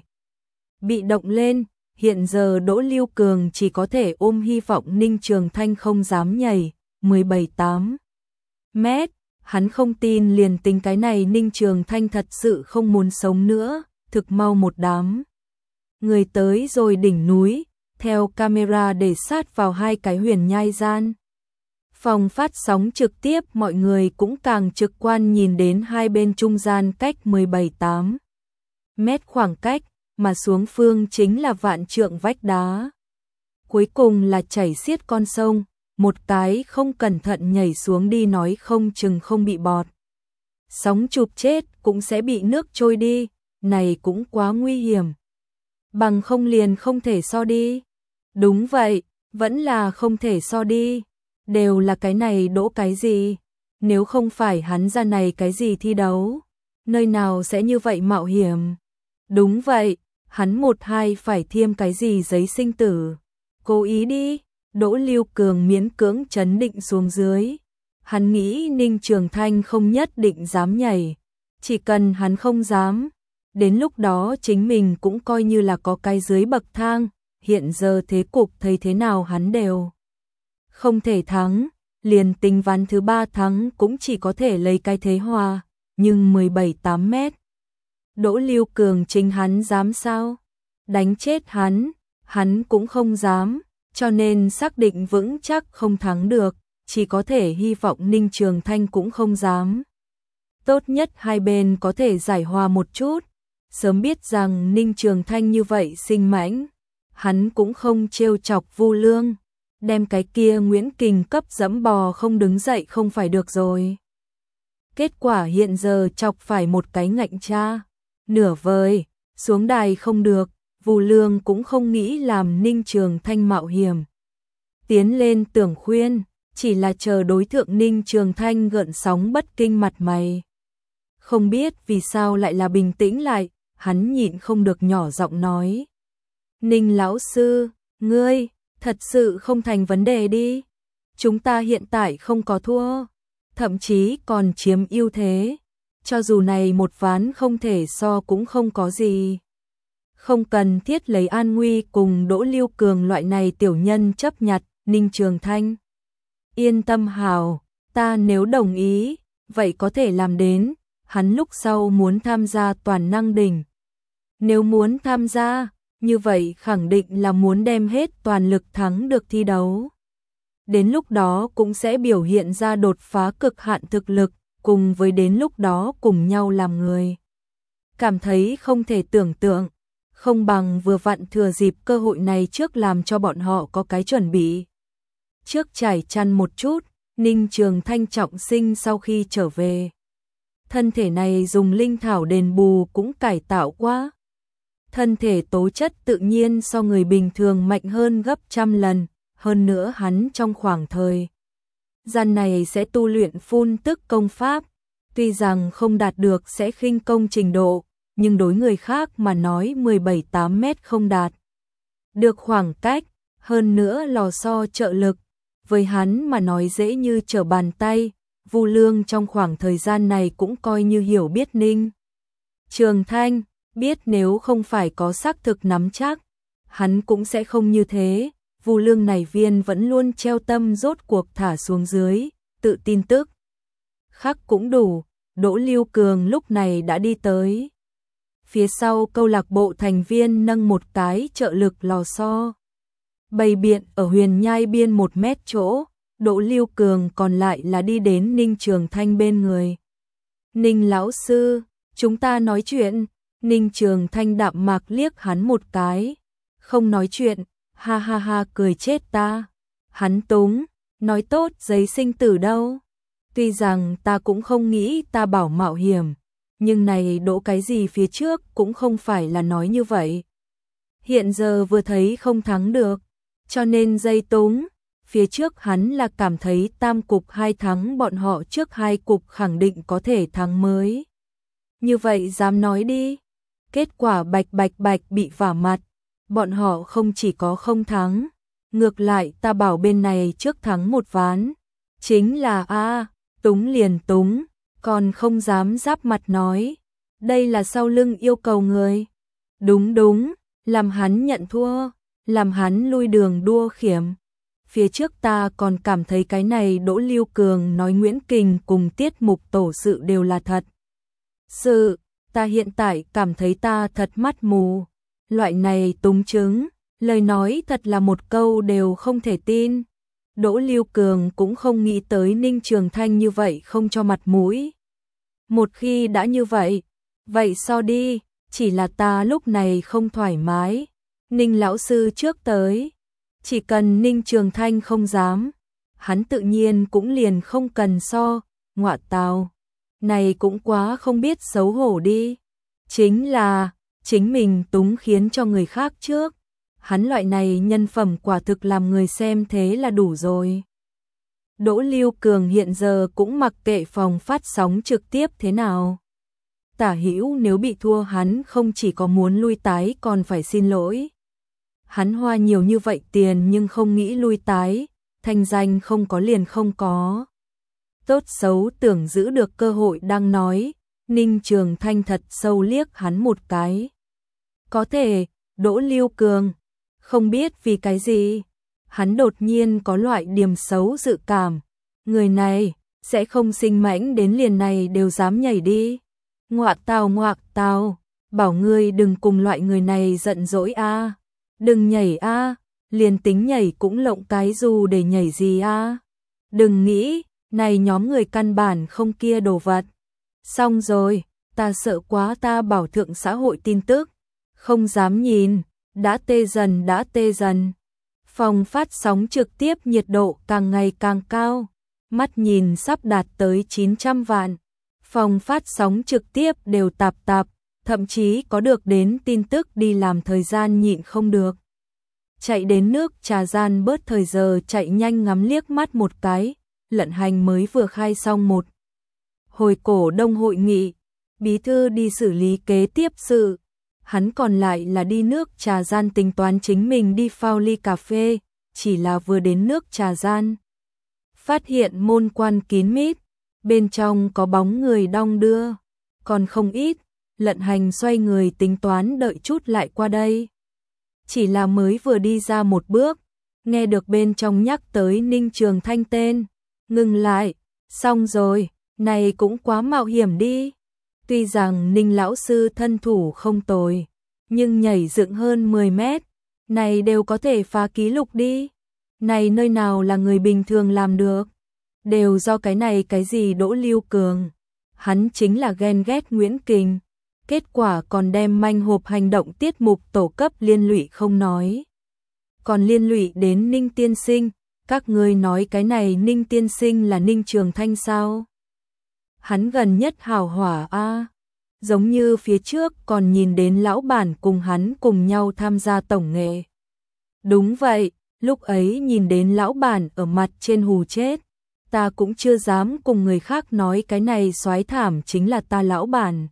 A: Bị động lên, hiện giờ Đỗ Lưu Cường chỉ có thể ôm hy vọng Ninh Trường Thanh không dám nhảy, mười bảy tám mét, hắn không tin liền tính cái này Ninh Trường Thanh thật sự không muốn sống nữa, thực mau một đám. Người tới rồi đỉnh núi, theo camera để sát vào hai cái huyền nhai gian. Phòng phát sóng trực tiếp mọi người cũng càng trực quan nhìn đến hai bên trung gian cách mười bảy tám mét khoảng cách, mà xuống phương chính là vạn trượng vách đá. Cuối cùng là chảy xiết con sông, một cái không cẩn thận nhảy xuống đi nói không chừng không bị bọt. Sóng chụp chết cũng sẽ bị nước trôi đi, này cũng quá nguy hiểm. Bằng không liền không thể so đi. Đúng vậy, vẫn là không thể so đi. Đều là cái này đỗ cái gì? Nếu không phải hắn ra này cái gì thi đấu, nơi nào sẽ như vậy mạo hiểm? Đúng vậy, hắn một hai phải thiêm cái gì giấy sinh tử. Cố ý đi, Đỗ Lưu Cường miễn cưỡng trấn định xuống dưới. Hắn nghĩ Ninh Trường Thanh không nhất định dám nhảy. Chỉ cần hắn không dám, đến lúc đó chính mình cũng coi như là có cái dưới bậc thang. Hiện giờ thế cục thấy thế nào hắn đều không thể thắng, liền tính ván thứ ba thắng cũng chỉ có thể lấy cái thế hòa, nhưng mười bảy tám mét. Đỗ Lưu Cường chính hắn dám sao? Đánh chết hắn, hắn cũng không dám, cho nên xác định vững chắc không thắng được, chỉ có thể hy vọng Ninh Trường Thanh cũng không dám. Tốt nhất hai bên có thể giải hòa một chút, sớm biết rằng Ninh Trường Thanh như vậy sinh mãnh, hắn cũng không trêu chọc Vu Lương. Đem cái kia Nguyễn Kình cấp dẫm bò không đứng dậy không phải được rồi. Kết quả hiện giờ chọc phải một cái ngạnh cha. Nửa vời, xuống đài không được, Vu Lương cũng không nghĩ làm Ninh Trường Thanh mạo hiểm. Tiến lên tưởng khuyên, chỉ là chờ đối tượng Ninh Trường Thanh gợn sóng bất kinh mặt mày. Không biết vì sao lại là bình tĩnh lại, hắn nhịn không được nhỏ giọng nói. Ninh lão sư, ngươi thật sự không thành vấn đề đi. Chúng ta hiện tại không có thua, thậm chí còn chiếm ưu thế. Cho dù này một ván không thể so cũng không có gì. Không cần thiết lấy an nguy cùng Đỗ Lưu Cường loại này tiểu nhân chấp nhặt. Ninh Trường Thanh, yên tâm hào, ta nếu đồng ý, vậy có thể làm đến. Hắn lúc sau muốn tham gia toàn năng đỉnh. Nếu muốn tham gia, như vậy khẳng định là muốn đem hết toàn lực thắng được thi đấu. Đến lúc đó cũng sẽ biểu hiện ra đột phá cực hạn thực lực, cùng với đến lúc đó cùng nhau làm người. Cảm thấy không thể tưởng tượng, không bằng vừa vặn thừa dịp cơ hội này trước làm cho bọn họ có cái chuẩn bị. Trước trải chăn một chút, Ninh Trường Thanh trọng sinh sau khi trở về. Thân thể này dùng linh thảo đền bù cũng cải tạo quá. Thân thể tố chất tự nhiên so người bình thường mạnh hơn gấp trăm lần, hơn nữa hắn trong khoảng thời gian này sẽ tu luyện phun tức công pháp, tuy rằng không đạt được sẽ khinh công trình độ, nhưng đối người khác mà nói mười bảy tám mét không đạt được khoảng cách, hơn nữa lò xo trợ lực, với hắn mà nói dễ như trở bàn tay. Vu Lương trong khoảng thời gian này cũng coi như hiểu biết Ninh Trường Thanh, biết nếu không phải có xác thực nắm chắc, hắn cũng sẽ không như thế. Vu Lương này viên vẫn luôn treo tâm rốt cuộc thả xuống dưới, tự tin tức khắc cũng đủ. Đỗ Lưu Cường lúc này đã đi tới. Phía sau câu lạc bộ thành viên nâng một cái trợ lực lò xo. Bày biện ở huyền nhai biên một mét chỗ, Đỗ Lưu Cường còn lại là đi đến Ninh Trường Thanh bên người. Ninh lão sư, chúng ta nói chuyện. Ninh Trường Thanh đạm mạc liếc hắn một cái. Không nói chuyện, ha ha ha cười chết ta. Hắn túng, nói tốt giấy sinh tử đâu. Tuy rằng ta cũng không nghĩ ta bảo mạo hiểm, nhưng này đỗ cái gì phía trước cũng không phải là nói như vậy. Hiện giờ vừa thấy không thắng được, cho nên dây túng. Phía trước hắn là cảm thấy tam cục hai thắng bọn họ trước hai cục khẳng định có thể thắng mới. Như vậy dám nói đi. Kết quả bạch bạch bạch bị vả mặt. Bọn họ không chỉ có không thắng. Ngược lại ta bảo bên này trước thắng một ván. Chính là a túng liền túng. Còn không dám giáp mặt nói. Đây là sau lưng yêu cầu người. Đúng đúng. Làm hắn nhận thua. Làm hắn lui đường đua khiểm. Phía trước ta còn cảm thấy cái này Đỗ Lưu Cường nói Nguyễn Kình cùng tiết mục tổ sự đều là thật. Sự, ta hiện tại cảm thấy ta thật mắt mù. Loại này túng chứng, lời nói thật là một câu đều không thể tin. Đỗ Lưu Cường cũng không nghĩ tới Ninh Trường Thanh như vậy không cho mặt mũi. Một khi đã như vậy, vậy so đi, chỉ là ta lúc này không thoải mái. Ninh lão sư trước tới. Chỉ cần Ninh Trường Thanh không dám, hắn tự nhiên cũng liền không cần so. Ngọa tào, này cũng quá không biết xấu hổ đi. Chính là, chính mình túng khiến cho người khác trước. Hắn loại này nhân phẩm quả thực làm người xem thế là đủ rồi. Đỗ Lưu Cường hiện giờ cũng mặc kệ phòng phát sóng trực tiếp thế nào. Tả Hữu nếu bị thua hắn không chỉ có muốn lui tái còn phải xin lỗi. Hắn hoa nhiều như vậy tiền nhưng không nghĩ lui tái, thanh danh không có liền không có. Tốt xấu tưởng giữ được cơ hội đang nói, Ninh Trường Thanh thật sâu liếc hắn một cái. Có thể, Đỗ Lưu Cường, không biết vì cái gì, hắn đột nhiên có loại điểm xấu dự cảm. Người này, sẽ không sinh mãnh đến liền này đều dám nhảy đi. Ngọa tào ngoạc tào, bảo ngươi đừng cùng loại người này giận dỗi a. Đừng nhảy a, liền tính nhảy cũng lộng cái dù để nhảy gì a. Đừng nghĩ, này nhóm người căn bản không kia đồ vật. Xong rồi, ta sợ quá ta bảo thượng xã hội tin tức, không dám nhìn, đã tê dần đã tê dần. Phòng phát sóng trực tiếp nhiệt độ càng ngày càng cao, mắt nhìn sắp đạt tới chín trăm vạn. Phòng phát sóng trực tiếp đều tạp tạp, thậm chí có được đến tin tức đi làm thời gian nhịn không được. Chạy đến nước trà gian bớt thời giờ chạy nhanh ngắm liếc mắt một cái, Lận Hành mới vừa khai xong một hồi cổ đông hội nghị, bí thư đi xử lý kế tiếp sự, hắn còn lại là đi nước trà gian tính toán chính mình đi phao ly cà phê, chỉ là vừa đến nước trà gian. Phát hiện môn quan kín mít, bên trong có bóng người đong đưa, còn không ít, Lận Hành xoay người tính toán đợi chút lại qua đây. Chỉ là mới vừa đi ra một bước, nghe được bên trong nhắc tới Ninh Trường Thanh tên, ngừng lại, xong rồi, này cũng quá mạo hiểm đi. Tuy rằng Ninh lão sư thân thủ không tồi, nhưng nhảy dựng hơn mười mét, này đều có thể phá kỷ lục đi. Này nơi nào là người bình thường làm được. Đều do cái này cái gì Đỗ Lưu Cường. Hắn chính là ghen ghét Nguyễn Kình. Kết quả còn đem manh hộp hành động tiết mục tổ cấp liên lụy không nói. Còn liên lụy đến Ninh Tiên Sinh. Các ngươi nói cái này Ninh Tiên Sinh là Ninh Trường Thanh sao? Hắn gần nhất hào hỏa a, giống như phía trước còn nhìn đến lão bản cùng hắn cùng nhau tham gia tổng nghệ. Đúng vậy, lúc ấy nhìn đến lão bản ở mặt trên hù chết, ta cũng chưa dám cùng người khác nói cái này soái thảm chính là ta lão bản.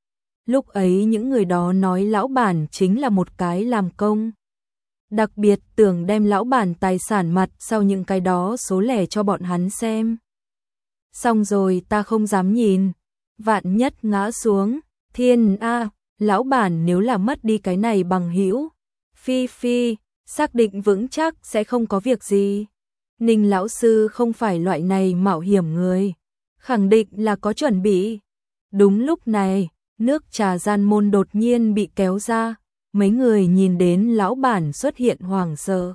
A: Lúc ấy những người đó nói lão bản chính là một cái làm công. Đặc biệt tưởng đem lão bản tài sản mặt sau những cái đó số lẻ cho bọn hắn xem. Xong rồi ta không dám nhìn, vạn nhất ngã xuống, thiên a, lão bản nếu là mất đi cái này bằng hữu, phi phi, xác định vững chắc sẽ không có việc gì. Ninh lão sư không phải loại này mạo hiểm người, khẳng định là có chuẩn bị. Đúng lúc này, nước trà gian môn đột nhiên bị kéo ra, mấy người nhìn đến lão bản xuất hiện hoảng sợ.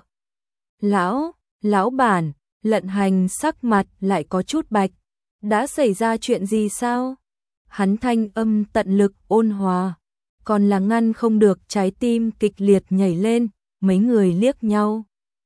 A: Lão, lão bản, Lận Hành sắc mặt lại có chút bạch. Đã xảy ra chuyện gì sao? Hắn thanh âm tận lực ôn hòa, còn là ngăn không được trái tim kịch liệt nhảy lên, mấy người liếc nhau.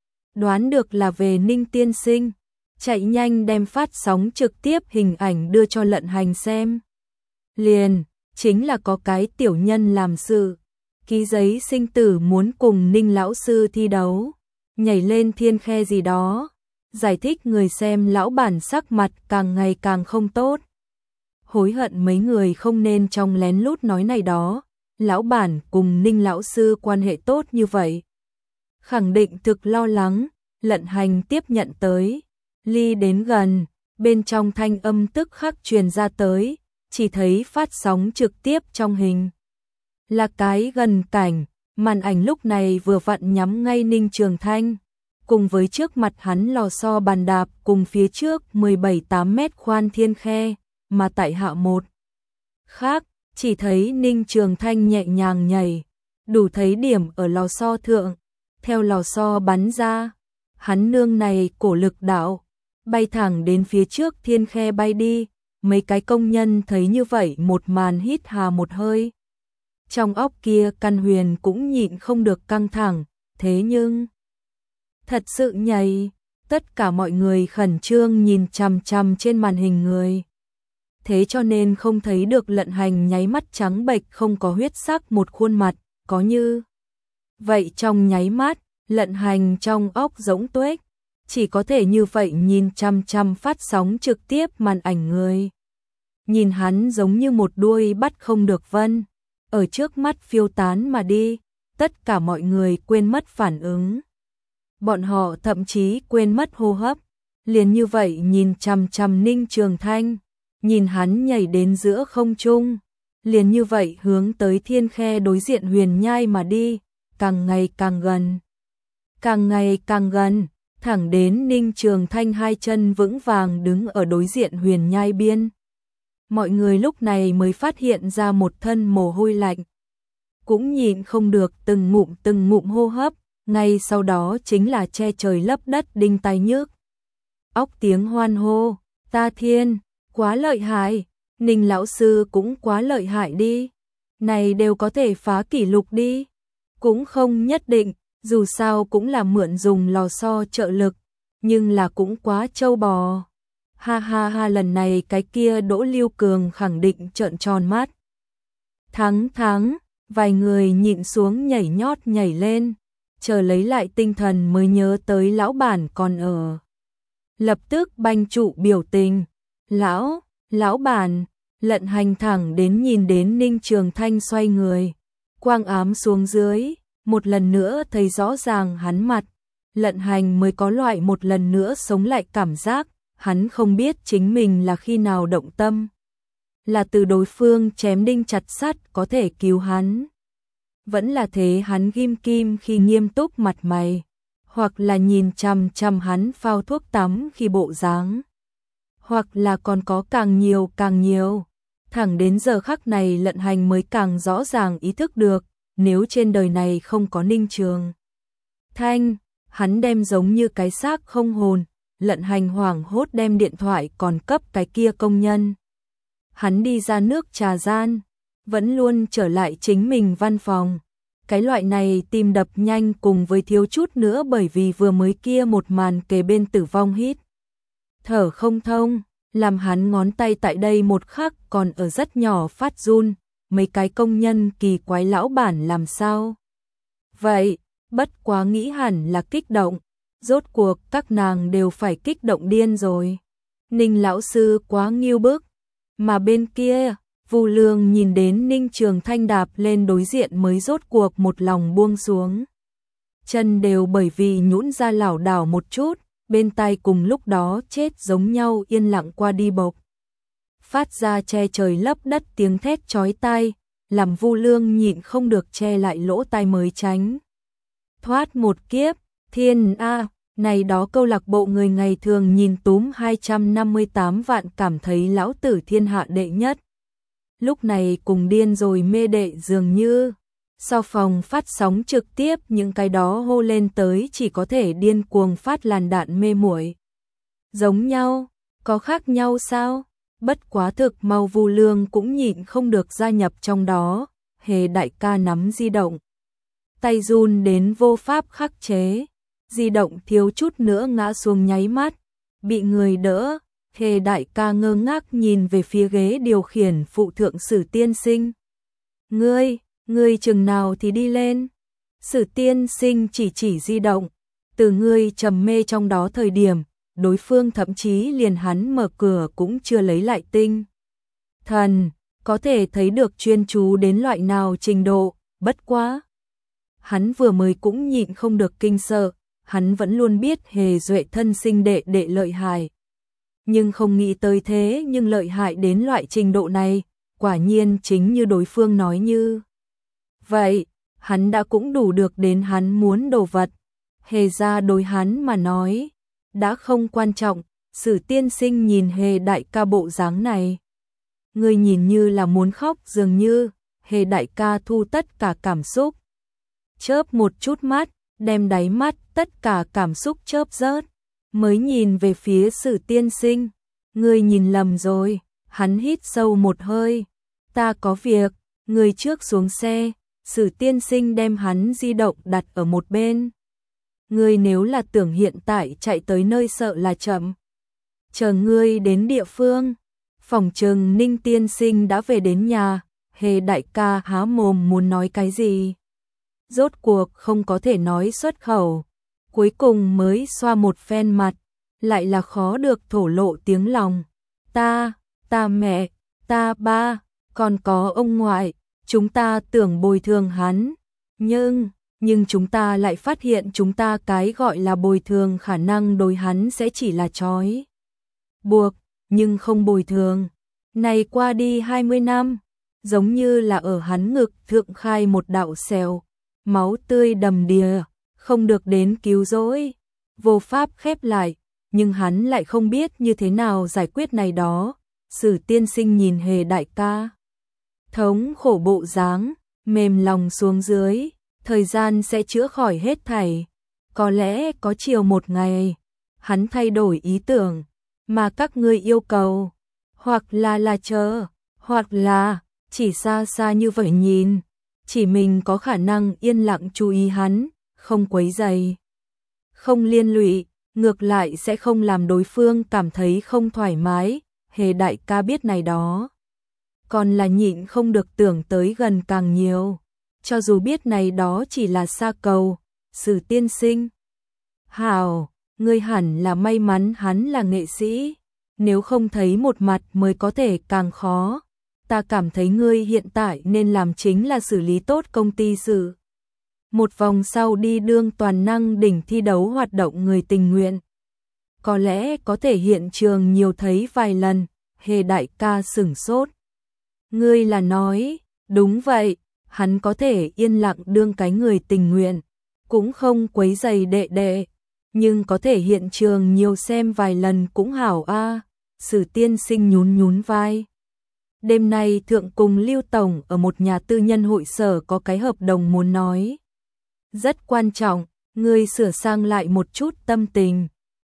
A: Đoán được là về Ninh Tiên Sinh, chạy nhanh đem phát sóng trực tiếp hình ảnh đưa cho Lận Hành xem. Liền, chính là có cái tiểu nhân làm sự, ký giấy sinh tử muốn cùng Ninh lão sư thi đấu, nhảy lên thiên khe gì đó. Giải thích người xem lão bản sắc mặt càng ngày càng không tốt. Hối hận mấy người không nên trong lén lút nói này đó, lão bản cùng Ninh lão sư quan hệ tốt như vậy. Khẳng định thực lo lắng, Lận Hành tiếp nhận tới, ly đến gần, bên trong thanh âm tức khắc truyền ra tới, chỉ thấy phát sóng trực tiếp trong hình. Là cái gần cảnh, màn ảnh lúc này vừa vặn nhắm ngay Ninh Trường Thanh. Cùng với trước mặt hắn lò xo bàn đạp cùng phía trước mười bảy tám mét khoan thiên khe, mà tại hạ một khác, chỉ thấy Ninh Trường Thanh nhẹ nhàng nhảy, đủ thấy điểm ở lò xo thượng, theo lò xo bắn ra, hắn nương này cổ lực đạo, bay thẳng đến phía trước thiên khe bay đi, mấy cái công nhân thấy như vậy một màn hít hà một hơi. Trong óc kia căn huyền cũng nhịn không được căng thẳng, thế nhưng thật sự nhảy, tất cả mọi người khẩn trương nhìn chằm chằm trên màn hình người. Thế cho nên không thấy được Lận Hành nháy mắt trắng bệch không có huyết sắc một khuôn mặt, có như. Vậy trong nháy mắt, Lận Hành trong óc rỗng tuếch, chỉ có thể như vậy nhìn chằm chằm phát sóng trực tiếp màn ảnh người. Nhìn hắn giống như một đuôi bắt không được vân, ở trước mắt phiêu tán mà đi, tất cả mọi người quên mất phản ứng. Bọn họ thậm chí quên mất hô hấp, liền như vậy nhìn chằm chằm Ninh Trường Thanh, nhìn hắn nhảy đến giữa không trung, liền như vậy hướng tới thiên khe đối diện huyền nhai mà đi, càng ngày càng gần. Càng ngày càng gần, thẳng đến Ninh Trường Thanh hai chân vững vàng đứng ở đối diện huyền nhai biên. Mọi người lúc này mới phát hiện ra một thân mồ hôi lạnh. Cũng nhịn không được từng ngụm từng ngụm hô hấp, ngay sau đó chính là che trời lấp đất đinh tai nhức. Óc tiếng hoan hô, ta thiên, quá lợi hại, Ninh lão sư cũng quá lợi hại đi. Này đều có thể phá kỷ lục đi. Cũng không nhất định, dù sao cũng là mượn dùng lò xo trợ lực, nhưng là cũng quá trâu bò. Ha ha ha, lần này cái kia Đỗ Lưu Cường khẳng định trợn tròn mắt. Thắng thắng, vài người nhịn xuống nhảy nhót nhảy lên, chờ lấy lại tinh thần mới nhớ tới lão bản còn ở. Lập tức banh trụ biểu tình, lão, lão bản, Lận Hành thẳng đến nhìn đến Ninh Trường Thanh xoay người, quang ám xuống dưới, một lần nữa thấy rõ ràng hắn mặt, Lận Hành mới có loại một lần nữa sống lại cảm giác, hắn không biết chính mình là khi nào động tâm. Là từ đối phương chém đinh chặt sắt có thể cứu hắn. Vẫn là thế hắn ghim kim khi nghiêm túc mặt mày, hoặc là nhìn chằm chằm hắn phao thuốc tắm khi bộ dáng, hoặc là còn có càng nhiều càng nhiều. Thẳng đến giờ khắc này Lận Hành mới càng rõ ràng ý thức được, nếu trên đời này không có Ninh Trường Thanh, hắn đem giống như cái xác không hồn, Lận Hành hoảng hốt đem điện thoại còn cấp cái kia công nhân. Hắn đi ra nước trà gian, vẫn luôn trở lại chính mình văn phòng. Cái loại này tim đập nhanh cùng với thiếu chút nữa bởi vì vừa mới kia một màn kề bên tử vong hít thở không thông, làm hắn ngón tay tại đây một khắc còn ở rất nhỏ phát run. Mấy cái công nhân kỳ quái lão bản làm sao vậy, bất quá nghĩ hẳn là kích động, rốt cuộc các nàng đều phải kích động điên rồi. Ninh lão sư quá nghiêu bức. Mà bên kia, Vu Lương nhìn đến Ninh Trường Thanh đạp lên đối diện mới rốt cuộc một lòng buông xuống. Chân đều bởi vì nhũn ra lảo đảo một chút, bên tai cùng lúc đó chết giống nhau yên lặng qua đi bộc. Phát ra che trời lấp đất tiếng thét chói tai, làm Vu Lương nhịn không được che lại lỗ tai mới tránh thoát một kiếp. Thiên a, này đó câu lạc bộ người ngày thường nhìn túm hai trăm năm mươi tám vạn cảm thấy lão tử thiên hạ đệ nhất. Lúc này cùng điên rồi mê đệ dường như. Sau phòng phát sóng trực tiếp những cái đó hô lên tới chỉ có thể điên cuồng phát làn đạn mê muội. Giống nhau, có khác nhau sao? Bất quá thực mau Vu Lương cũng nhịn không được gia nhập trong đó. Hề đại ca nắm di động, tay run đến vô pháp khắc chế. Di động thiếu chút nữa ngã xuống nháy mắt, bị người đỡ. Hề đại ca ngơ ngác nhìn về phía ghế điều khiển phụ thượng Sử tiên sinh. Ngươi, ngươi chừng nào thì đi lên. Sử tiên sinh chỉ chỉ di động. Từ ngươi trầm mê trong đó thời điểm, đối phương thậm chí liền hắn mở cửa cũng chưa lấy lại tinh thần, có thể thấy được chuyên chú đến loại nào trình độ. Bất quá, hắn vừa mới cũng nhịn không được kinh sợ. Hắn vẫn luôn biết Hề Duệ thân sinh đệ đệ lợi hại, nhưng không nghĩ tới thế nhưng lợi hại đến loại trình độ này. Quả nhiên chính như đối phương nói như vậy, hắn đã cũng đủ được đến hắn muốn đồ vật. Hề ra đối hắn mà nói đã không quan trọng. Sử tiên sinh nhìn Hề đại ca bộ dáng này, người nhìn như là muốn khóc dường như. Hề đại ca thu tất cả cảm xúc, chớp một chút mắt, đem đáy mắt tất cả cảm xúc chớp rớt, mới nhìn về phía Sử tiên sinh. Ngươi nhìn lầm rồi. Hắn hít sâu một hơi. Ta có việc, người trước xuống xe. Sử tiên sinh đem hắn di động đặt ở một bên. Ngươi nếu là tưởng hiện tại chạy tới nơi sợ là chậm. Chờ ngươi đến địa phương, phòng chừng Ninh tiên sinh đã về đến nhà. Hề đại ca há mồm muốn nói cái gì, rốt cuộc không có thể nói xuất khẩu, cuối cùng mới xoa một phen mặt, lại là khó được thổ lộ tiếng lòng. Ta, ta mẹ, ta ba, còn có ông ngoại, chúng ta tưởng bồi thường hắn, nhưng, nhưng chúng ta lại phát hiện chúng ta cái gọi là bồi thường khả năng đối hắn sẽ chỉ là trói buộc, nhưng không bồi thường. Này qua đi hai mươi năm, giống như là ở hắn ngực thượng khai một đạo sẹo, máu tươi đầm đìa, không được đến cứu rỗi, vô pháp khép lại, nhưng hắn lại không biết như thế nào giải quyết này đó. Sử tiên sinh nhìn Hề đại ca thống khổ bộ dáng, mềm lòng xuống dưới. Thời gian sẽ chữa khỏi hết thảy. Có lẽ có chiều một ngày, hắn thay đổi ý tưởng, mà các ngươi yêu cầu, hoặc là là chờ, hoặc là chỉ xa xa như vậy nhìn, chỉ mình có khả năng yên lặng chú ý hắn, không quấy rầy, không liên lụy, ngược lại sẽ không làm đối phương cảm thấy không thoải mái. Hề đại ca biết này đó, còn là nhịn không được tưởng tới gần càng nhiều, cho dù biết này đó chỉ là xa cầu. Sử tiên sinh, hảo, ngươi hẳn là may mắn hắn là nghệ sĩ, nếu không thấy một mặt mới có thể càng khó. Ta cảm thấy ngươi hiện tại nên làm chính là xử lý tốt công ty sự. Một vòng sau đi đương toàn năng đỉnh thi đấu hoạt động người tình nguyện. Có lẽ có thể hiện trường nhiều thấy vài lần. Hề đại ca sửng sốt. Ngươi là nói, đúng vậy, hắn có thể yên lặng đương cái người tình nguyện, cũng không quấy rầy đệ đệ, nhưng có thể hiện trường nhiều xem vài lần cũng hảo a. À. Sử tiên sinh nhún nhún vai. Đêm nay thượng cùng Lưu Tổng ở một nhà tư nhân hội sở có cái hợp đồng muốn nói. Rất quan trọng, ngươi sửa sang lại một chút tâm tình.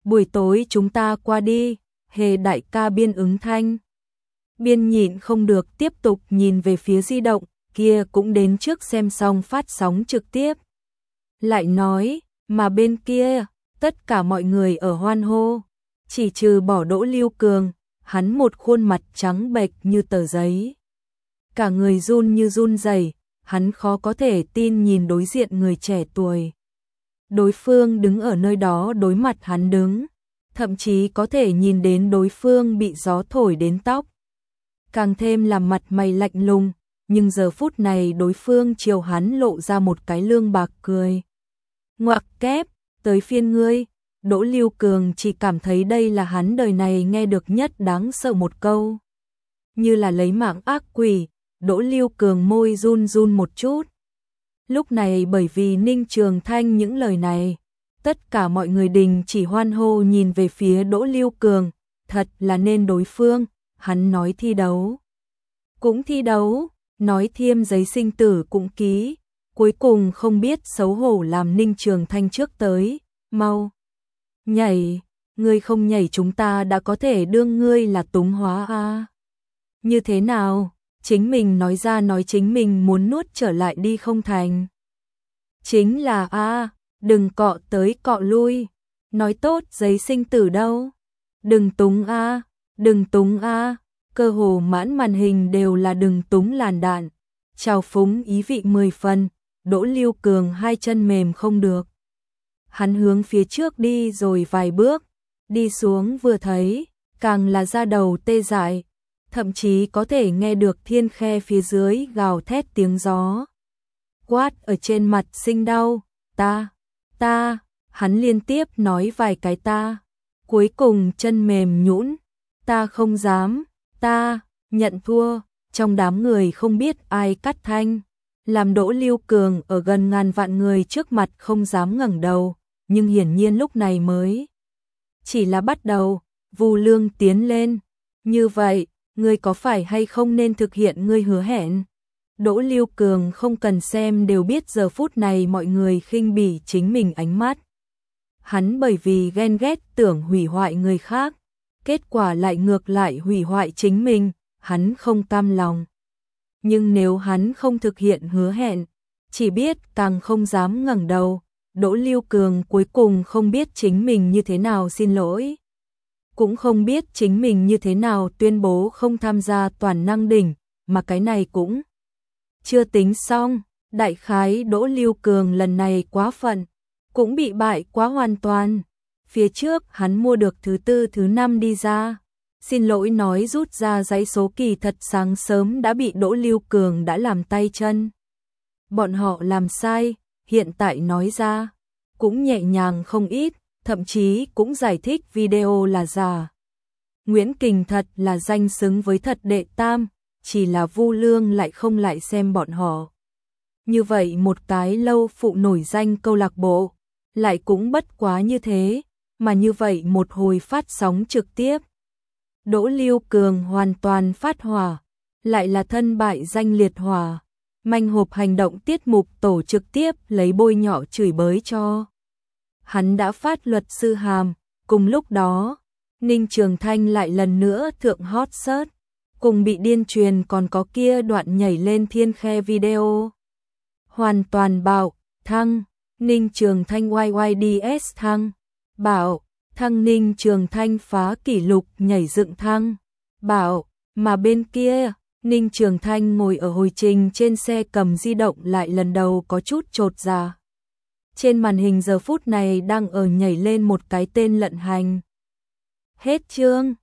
A: buổi tối chúng ta qua đi, Hề đại ca biên ứng thanh. Biên nhịn không được tiếp tục nhìn về phía di động, kia cũng đến trước xem xong phát sóng trực tiếp. Lại nói, mà bên kia, tất cả mọi người ở hoan hô, chỉ trừ bỏ Đỗ Lưu Cường, hắn một khuôn mặt trắng bệch như tờ giấy. Cả người run như run rẩy, hắn khó có thể tin nhìn đối diện người trẻ tuổi. Đối phương đứng ở nơi đó đối mặt hắn đứng, thậm chí có thể nhìn đến đối phương bị gió thổi đến tóc. Càng thêm làm mặt mày lạnh lùng, nhưng giờ phút này đối phương chiều hắn lộ ra một cái lương bạc cười. Ngoặc kép, tới phiên ngươi. Đỗ Lưu Cường chỉ cảm thấy đây là hắn đời này nghe được nhất đáng sợ một câu. Như là lấy mạng ác quỷ, Đỗ Lưu Cường môi run run một chút. Lúc này bởi vì Ninh Trường Thanh những lời này, tất cả mọi người đình chỉ hoan hô nhìn về phía Đỗ Lưu Cường, thật là nên đối phương, hắn nói thi đấu. Cũng thi đấu, nói thiêm giấy sinh tử cũng ký, cuối cùng không biết xấu hổ làm Ninh Trường Thanh trước tới, mau. Nhảy, ngươi không nhảy chúng ta đã có thể đương ngươi là túng hóa a. À. Như thế nào, chính mình nói ra nói chính mình muốn nuốt trở lại đi không thành. Chính là a, à, đừng cọ tới cọ lui, nói tốt giấy sinh tử đâu. Đừng túng a, à, đừng túng a, à. Cơ hồ mãn màn hình đều là đừng túng làn đạn. Chào phúng ý vị mười phần, Đỗ Lưu Cường hai chân mềm không được. Hắn hướng phía trước đi rồi vài bước, đi xuống vừa thấy, càng là da đầu tê dại, thậm chí có thể nghe được thiên khe phía dưới gào thét tiếng gió. Quát ở trên mặt sinh đau, ta, ta, hắn liên tiếp nói vài cái ta, cuối cùng chân mềm nhũn, ta không dám, ta, nhận thua, trong đám người không biết ai cắt thanh, làm Đỗ Lưu Cường ở gần ngàn vạn người trước mặt không dám ngẩng đầu. Nhưng hiển nhiên lúc này mới chỉ là bắt đầu. Vu Lương tiến lên, như vậy, ngươi có phải hay không nên thực hiện ngươi hứa hẹn? Đỗ Lưu Cường không cần xem đều biết giờ phút này mọi người khinh bỉ chính mình ánh mắt. Hắn bởi vì ghen ghét tưởng hủy hoại người khác, kết quả lại ngược lại hủy hoại chính mình, hắn không cam lòng. Nhưng nếu hắn không thực hiện hứa hẹn, chỉ biết càng không dám ngẩng đầu. Đỗ Lưu Cường cuối cùng không biết chính mình như thế nào xin lỗi, cũng không biết chính mình như thế nào tuyên bố không tham gia toàn năng đỉnh, mà cái này cũng chưa tính xong. Đại khái Đỗ Lưu Cường lần này quá phận, cũng bị bại quá hoàn toàn. Phía trước hắn mua được thứ tư thứ năm đi ra, xin lỗi nói rút ra giấy số kỳ thật sáng sớm đã bị Đỗ Lưu Cường đã làm tay chân. Bọn họ làm sai, hiện tại nói ra, cũng nhẹ nhàng không ít, thậm chí cũng giải thích video là giả. Nguyễn Kình thật là danh xứng với thật đệ tam, chỉ là Vu Lương lại không lại xem bọn họ. Như vậy một cái lâu phụ nổi danh câu lạc bộ, lại cũng bất quá như thế, mà như vậy một hồi phát sóng trực tiếp. Đỗ Lưu Cường hoàn toàn phát hỏa, lại là thân bại danh liệt hỏa. Manh hộp hành động tiết mục tổ trực tiếp lấy bôi nhọ chửi bới cho. Hắn đã phát luật sư hàm, cùng lúc đó, Ninh Trường Thanh lại lần nữa thượng hot search, cùng bị điên truyền còn có kia đoạn nhảy lên thiên khe video. Hoàn toàn bạo, thăng, Ninh Trường Thanh Y Y D S thăng, bảo, thăng Ninh Trường Thanh phá kỷ lục nhảy dựng thăng, bảo, mà bên kia, Ninh Trường Thanh ngồi ở hồi trình trên xe cầm di động lại lần đầu có chút chột dạ. Trên màn hình giờ phút này đang ở nhảy lên một cái tên lận hành. Hết chương.